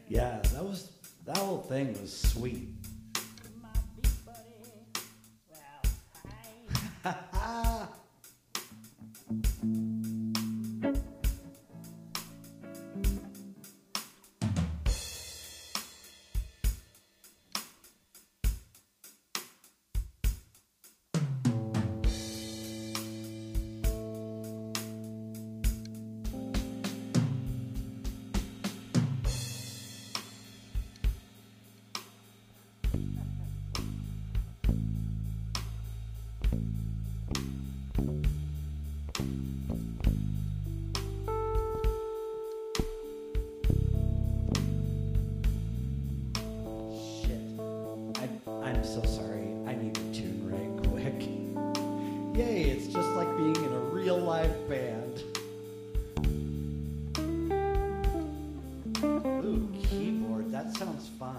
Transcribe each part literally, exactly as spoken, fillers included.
Yeah, that was that whole thing was sweet. I'm so sorry. I need to tune right quick. Yay, it's just like being in a real live band. Ooh, keyboard. That sounds fun.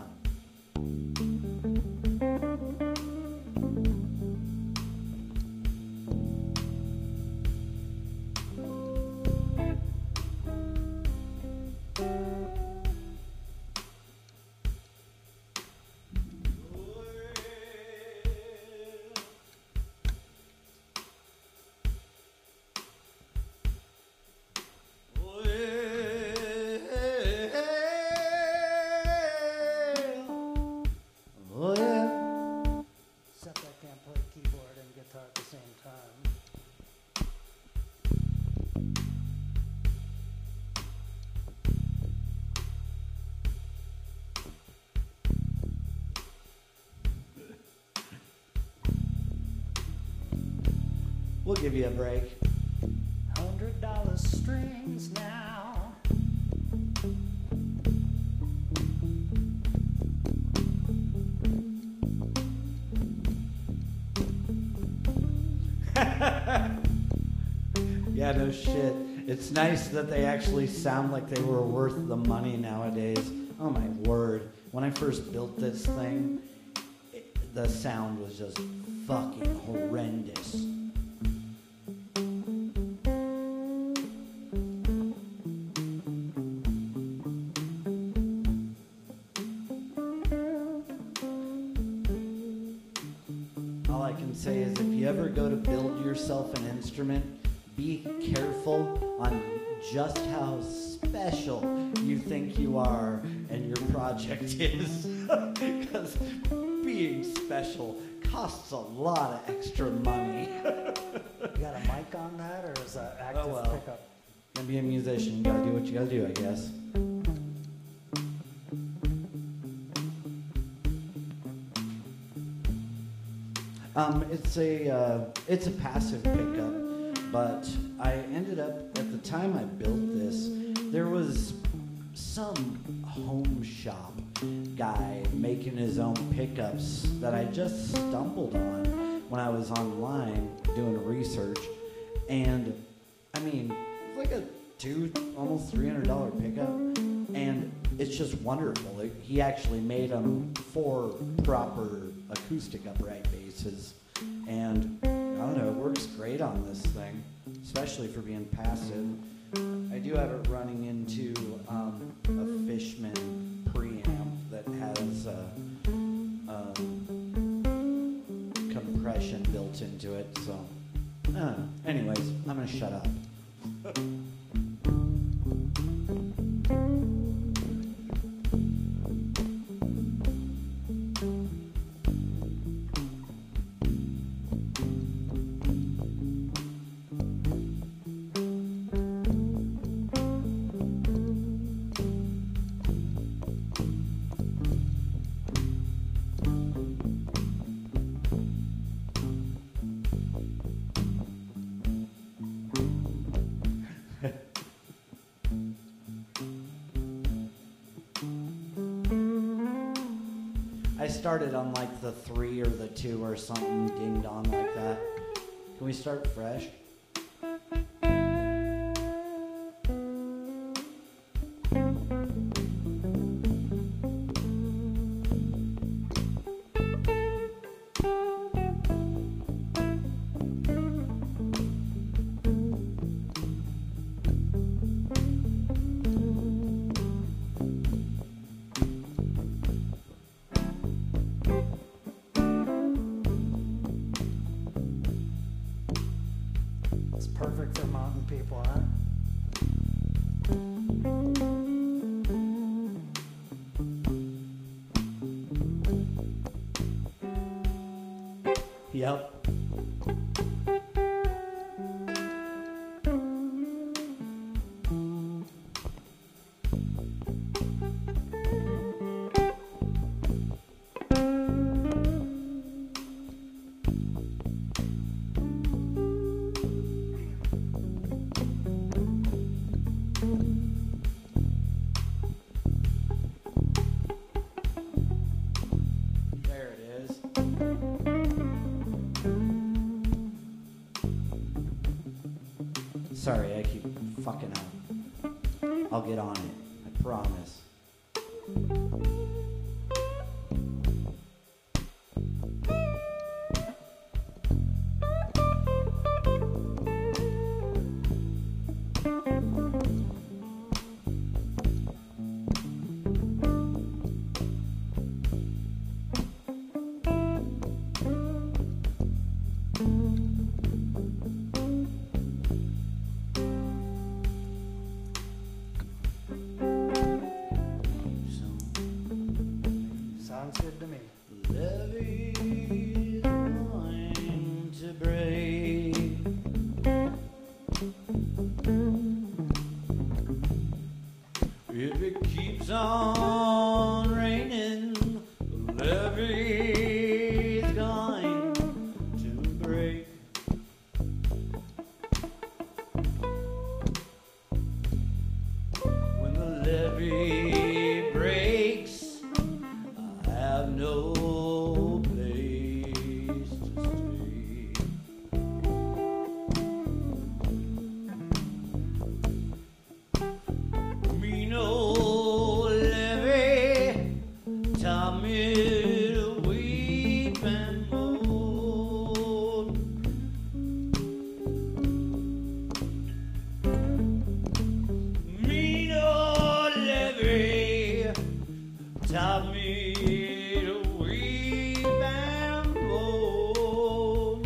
We'll give you a break. Hundred dollar strings now. Yeah, no shit. It's nice that they actually sound like they were worth the money nowadays. Oh my word. When I first built this thing, it, the sound was just fucking horrendous. All I can say is if you ever go to build yourself an instrument, be careful on just how special you think you are and your project is. Because being special costs a lot of extra money. You got a mic on that, or is that active Oh, well. pickup? Gonna be a musician, you gotta do what you gotta do, I guess. Um, it's a uh, it's a passive pickup, but I ended up at the time I built this, there was some home shop guy making his own pickups that I just stumbled on when I was online doing research, and I mean it's like a two almost three hundred dollar pickup, and it's just wonderful. Like, he actually made them for proper acoustic upright basses, and I don't know, it works great on this thing, especially for being passive. I do have it running into um, a Fishman preamp that has uh, uh, compression built into it, so I don't know. Anyways, I'm gonna shut up. I started on like the three or the two or something, ding dong like that. Can we start fresh? they're mountain people, huh? Yep. There it is. Sorry, I keep fucking up. I'll get on it. I promise. Sounds good to me. Levee's going to break. If it keeps on raining, the levee's going to break. When the levee breaks, I have no place to stay. Me no levee taught me to weep and moan. Me no levee taught me to weep and moan.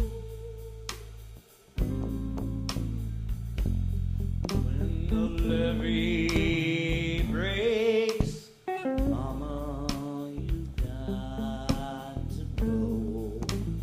When the levee breaks, mama, you got to go.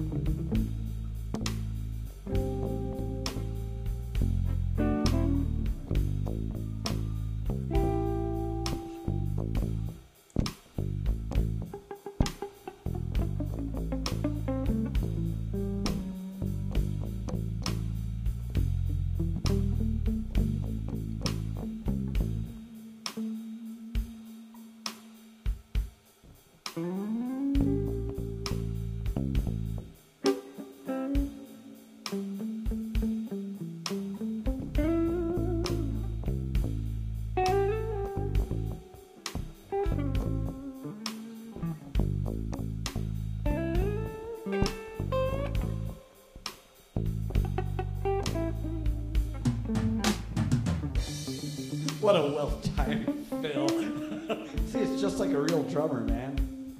What a well-timed fill. See, it's just like a real drummer, man.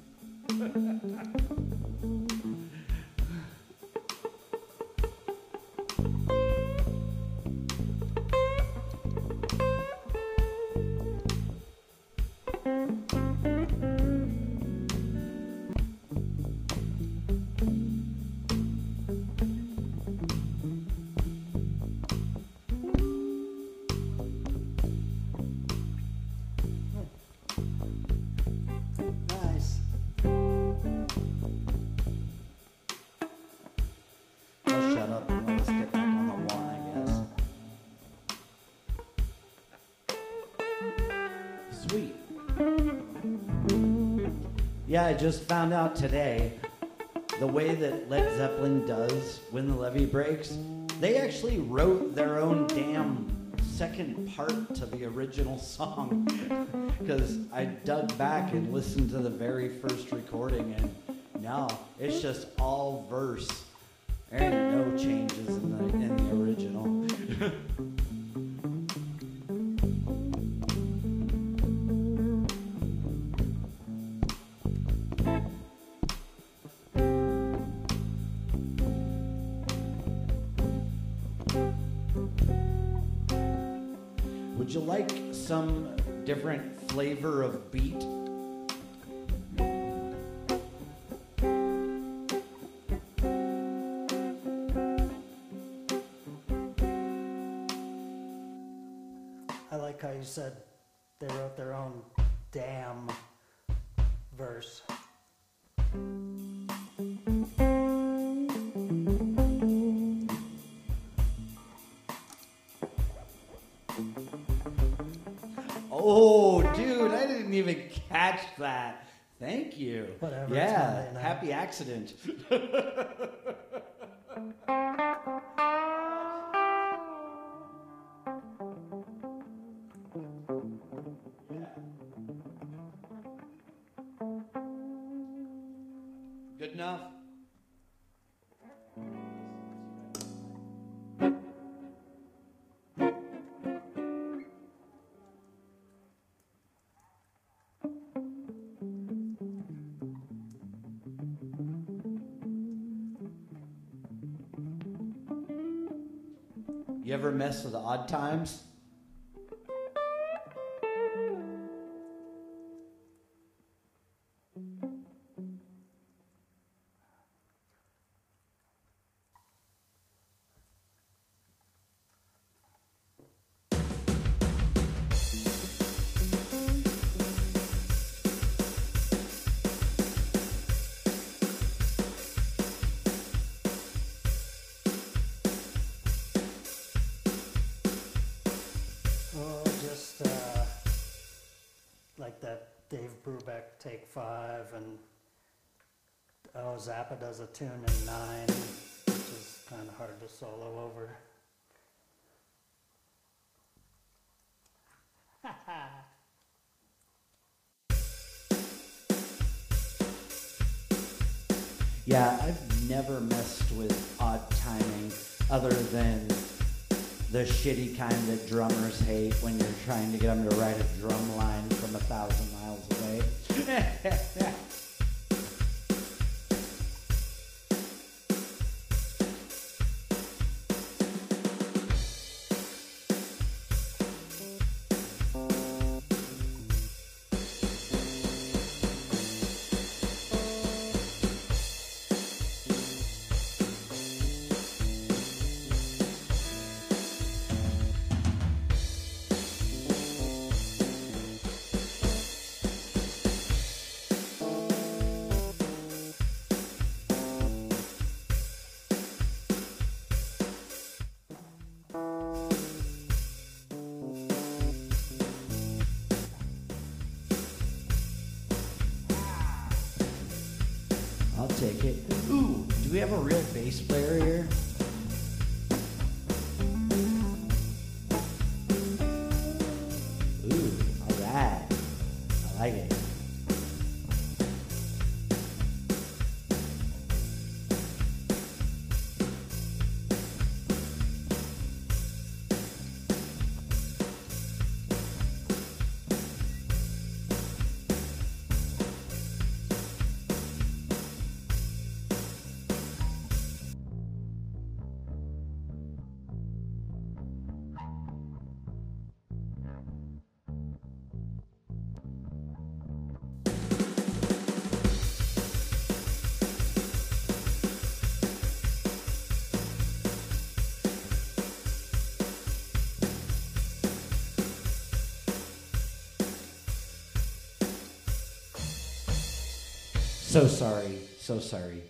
Nice. I'll shut up and let us get back on the one, I guess. Sweet. Yeah, I just found out today the way that Led Zeppelin does When the Levee Breaks, they actually wrote their own damn second part to the original song. Because I dug back and listened to the very first recording, and now it's just all verse. There ain't no changes in the, in the original. Would you like some different flavor of beat? I like how you said they wrote their own damn verse. Oh, dude, I didn't even catch that. Thank you. Whatever, it's Yeah, Monday night. happy accident. Good enough? You ever mess with Odd Times? Oh, just uh, like that Dave Brubeck Take Five, and oh, Zappa does a tune in nine, which is kind of hard to solo over. Yeah, I've never messed with odd timing other than the shitty kind that drummers hate when you're trying to get them to write a drum line from a thousand miles away. I'll take it. Ooh, do we have a real bass player here? Ooh, all right. I like it. So sorry, so sorry.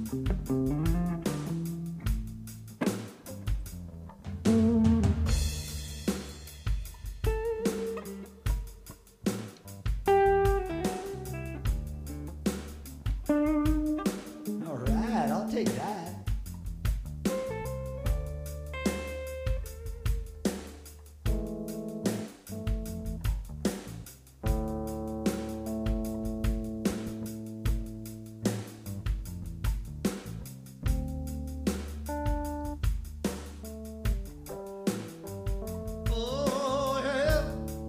All right, I'll take that. Oh, yeah.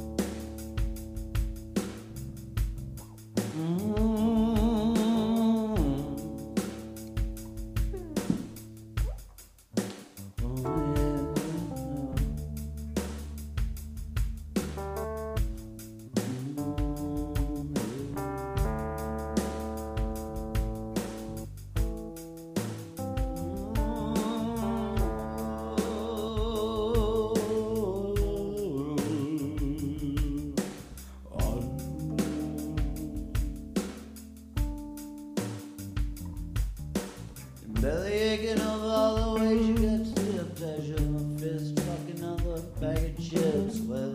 Belly aching over all the ways you got stiff as your fist fucking another bag of chips. Well,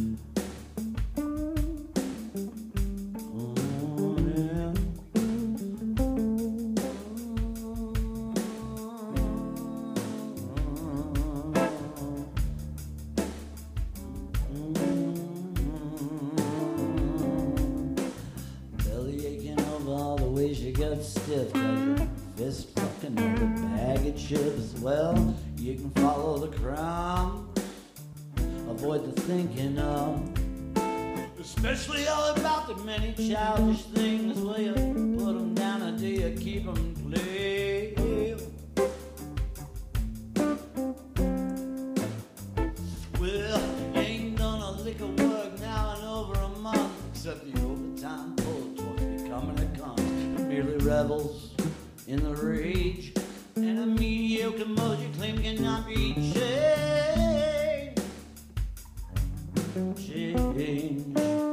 oh, yeah. Belly aching over all the ways you got stiff as your fist fucking another bag of chips. Well, you can follow the crowd, avoid the thinking of, especially all about the many childish things. Will you put them down or do you keep them clear? Well, you ain't done a lick of work now in over a month, except the overtime pulled towards becoming a cunt. Merely rebels in the rage, and a mediocre mode you claim cannot be changed. Change.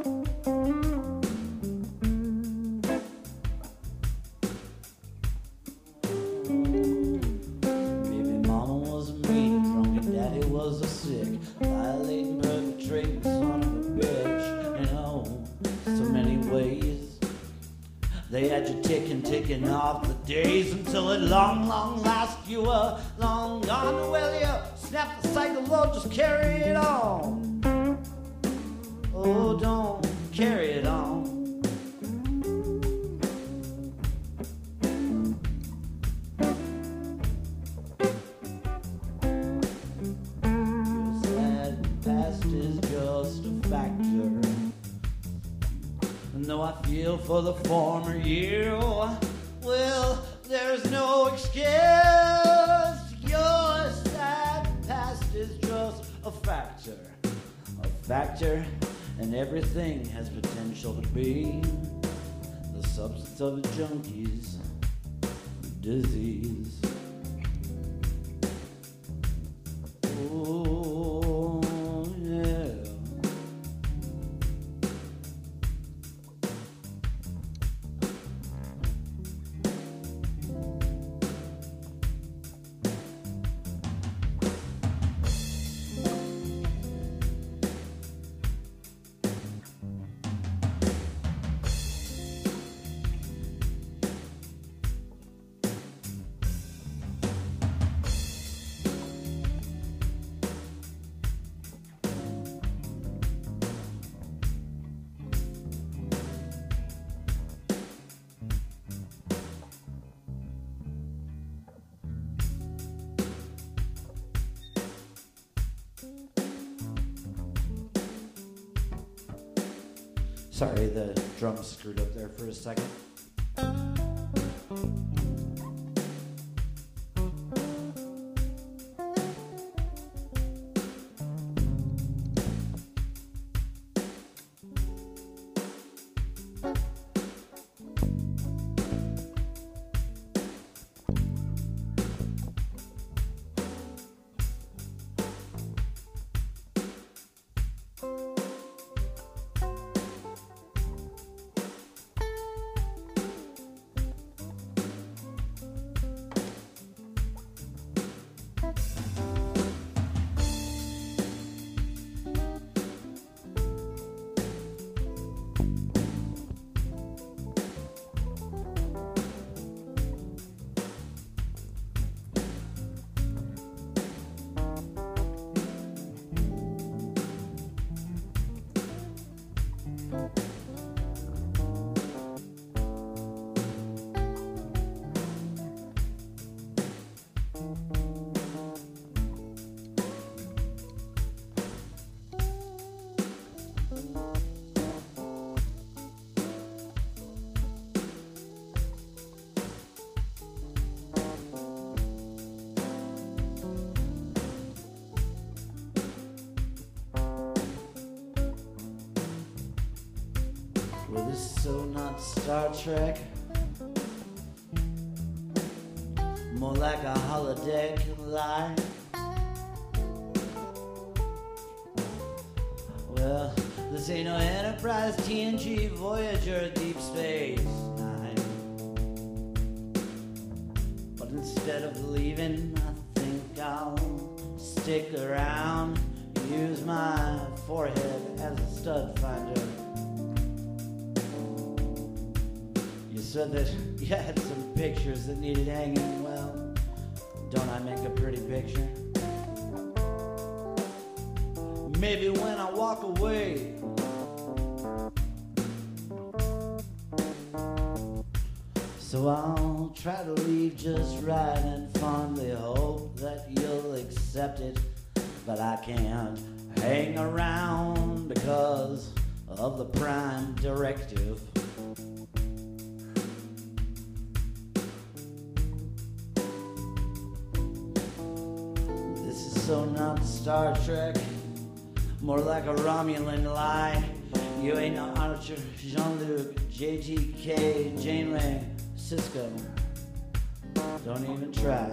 Baby mama was mean, drunk and daddy was a sick, violating, perpetrating son of a bitch. You know, so many ways. They had you ticking, ticking off the days until at long, long last you were long gone. Well, you snap the cycle, oh, just carry it on. Oh, don't carry it on. Your sad past is just a factor. And though I feel for the former you, well, there's no excuse. Your sad past is just a factor. A factor, and everything has potential to be the substance of a junkie's disease. Oh, yeah. Sorry, the drums screwed up there for a second. This is so not Star Trek. More like a holodeck lie. Well, this ain't no Enterprise, T N G, Voyager, Deep Space Nine. But instead of leaving, I think I'll stick around. Use my forehead as a stud finder. You said that you had some pictures that needed hanging. Well, don't I make a pretty picture? Maybe when I walk away, so I'll try to leave just right and fondly hope that you'll accept it. But I can't hang around because of the Prime Directive. This is so not Star Trek, more like a Romulan lie. You ain't no Archer, Jean-Luc, J T K, Janeway, Cisco. Don't even try.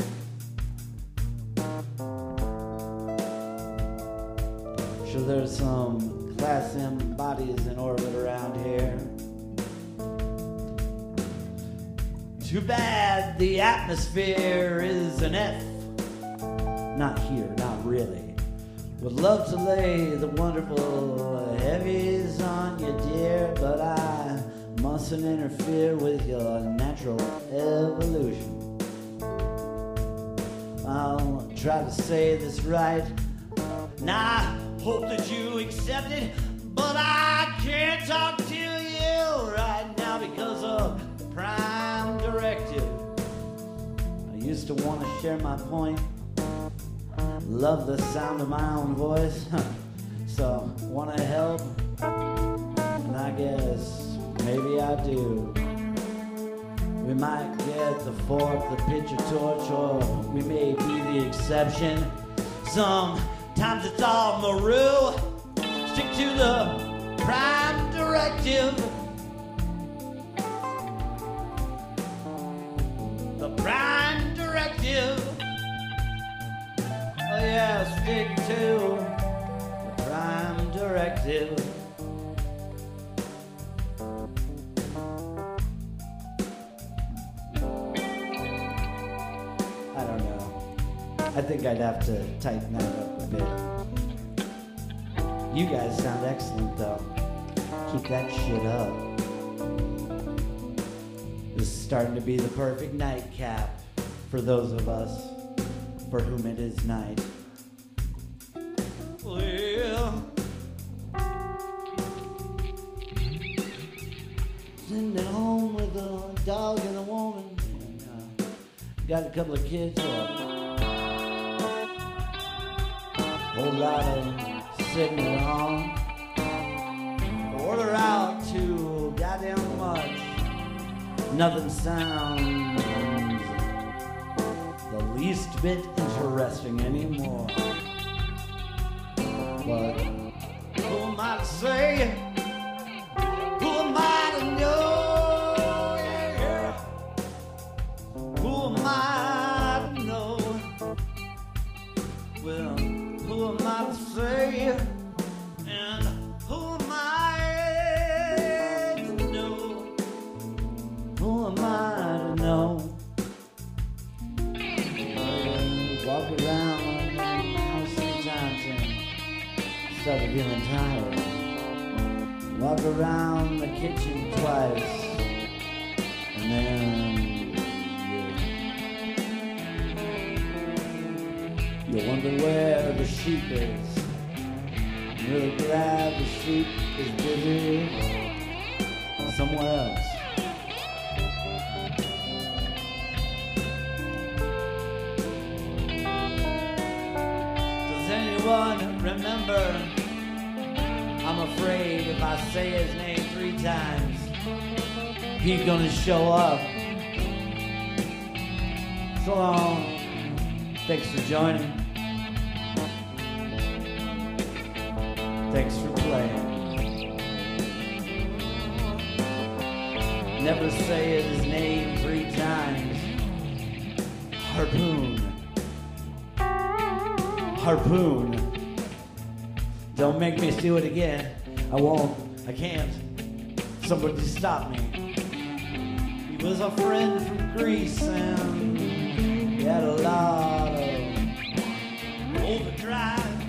Sure, there's some Class M bodies in orbit around here. Too bad the atmosphere is an F. Not here, not really. Would love to lay the wonderful heavies on you, dear, but I mustn't interfere with your natural evolution. I'll try to say this right. Nah, hope that you accept it, but I can't talk to you right now because of the Prime Directive. I used to want to share my point. Love the sound of my own voice. So, want to help? And I guess maybe I do. We might get the fork, the pitcher torch, or we may be the exception. Sometimes it's all Maru. Stick to the Prime Directive. The Prime Directive. Oh yeah, stick to the Prime Directive. I don't know. I think I'd have to tighten that up a bit. You guys sound excellent though. Keep that shit up. This is starting to be the perfect nightcap for those of us for whom it is night. Well, sitting at home with a dog and a woman, and uh, got a couple of kids. Uh, whole lot of sitting at home. Order out too goddamn much. Nothing sounds the least bit interesting anymore. But who am I to say? Who am I to know? Yeah, yeah. Who am I to know? Well, who am I to say? And who am I to know? Who am I to know? Walk around the house sometimes and started feeling tired. Walk around the kitchen twice, and then you, you wonder where the sheep is. I'm really glad the sheep is busy somewhere else. Remember, I'm afraid if I say his name three times, he's gonna show up. So long. Thanks for joining. Thanks for playing. never say his name three times. Harpoon. Harpoon. Don't make me do it again. I won't. I can't. Somebody stop me. He was a friend from Greece and he had a lot of overdrive.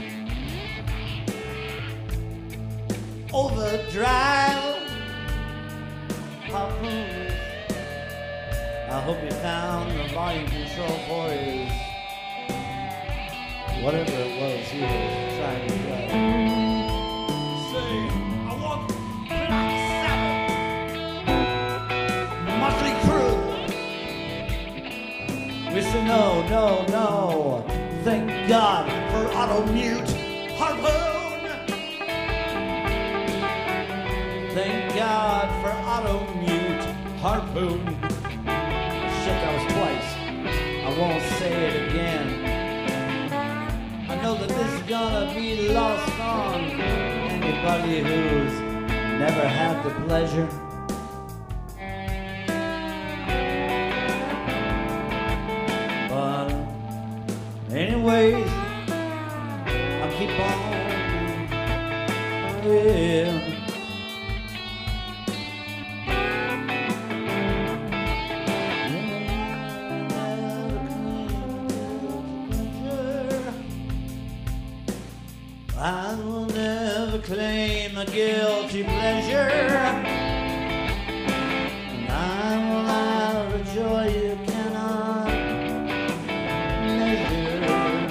Overdrive. Harpoon. I hope you found the volume control for his whatever it was he was trying to play. Say, I want Black Sabbath, Motley Crue. We say no, no, no. Thank God for auto mute. Harpoon. Thank God for auto mute. Harpoon. Shit, that was twice. I won't say it again. I know that this is gonna be lost on anybody who's never had the pleasure. But anyways, I'll keep on. Yeah. I will never claim a guilty pleasure, and I will have a joy you cannot measure.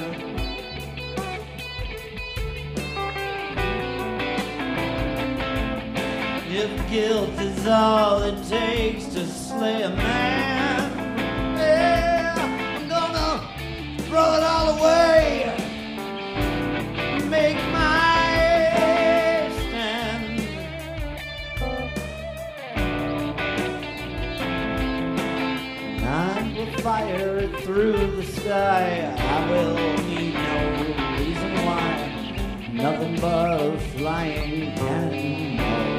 If guilt is all it takes to slay a man, yeah, I'm gonna throw it all away. Make my stand. And I will fire it through the sky. I will need no reason why. Nothing but a flying cannonball.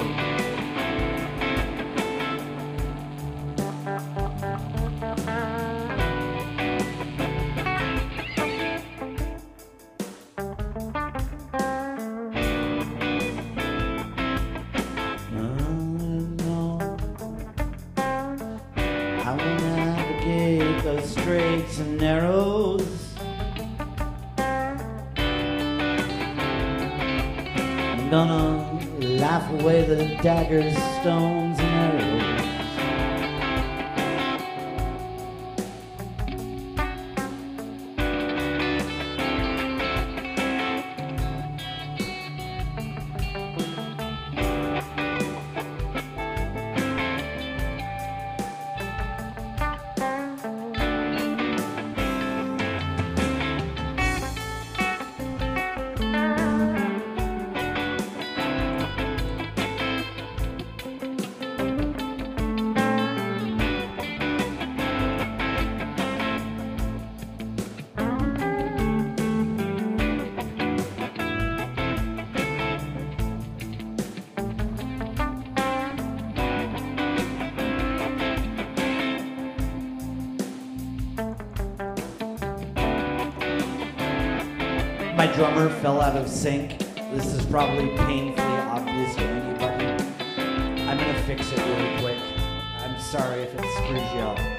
I will navigate those straights and narrows. I'm gonna laugh away the daggers, stones, and arrows. My drummer fell out of sync. This is probably painfully obvious to anybody. I'm gonna fix it really quick. I'm sorry if it screws you up.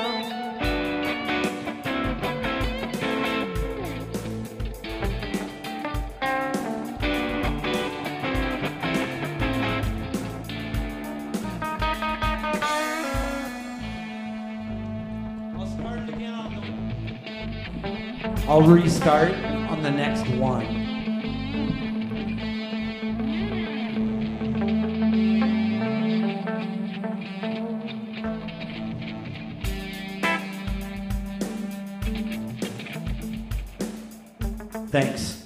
I'll start it again on the... I'll restart on the next one. Thanks.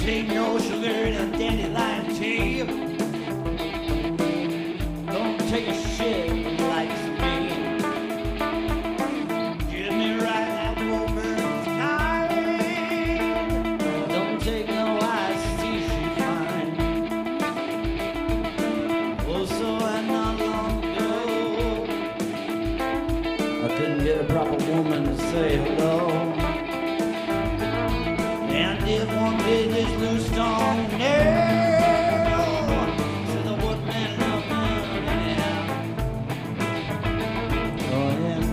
take no sugar in a dandelion tea. Don't take a shit like me. Give me right now over tonight. Don't take no iced tea, she fine. Oh, so and not long ago, I couldn't get a proper woman to say hello. And if one did this loose stone nail to the woodman of Birmingham. Oh yeah.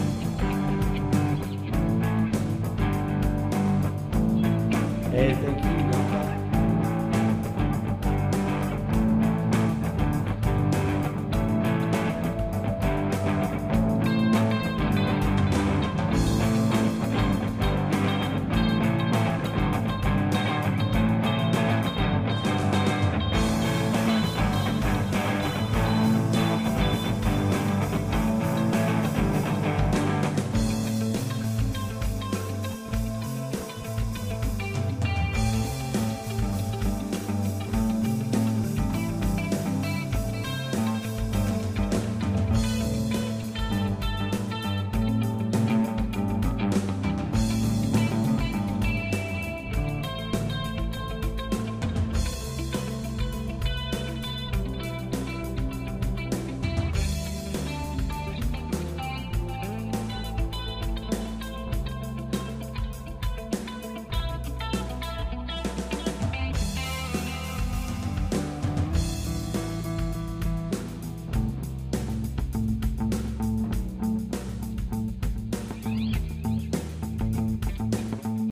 Hey, thank you.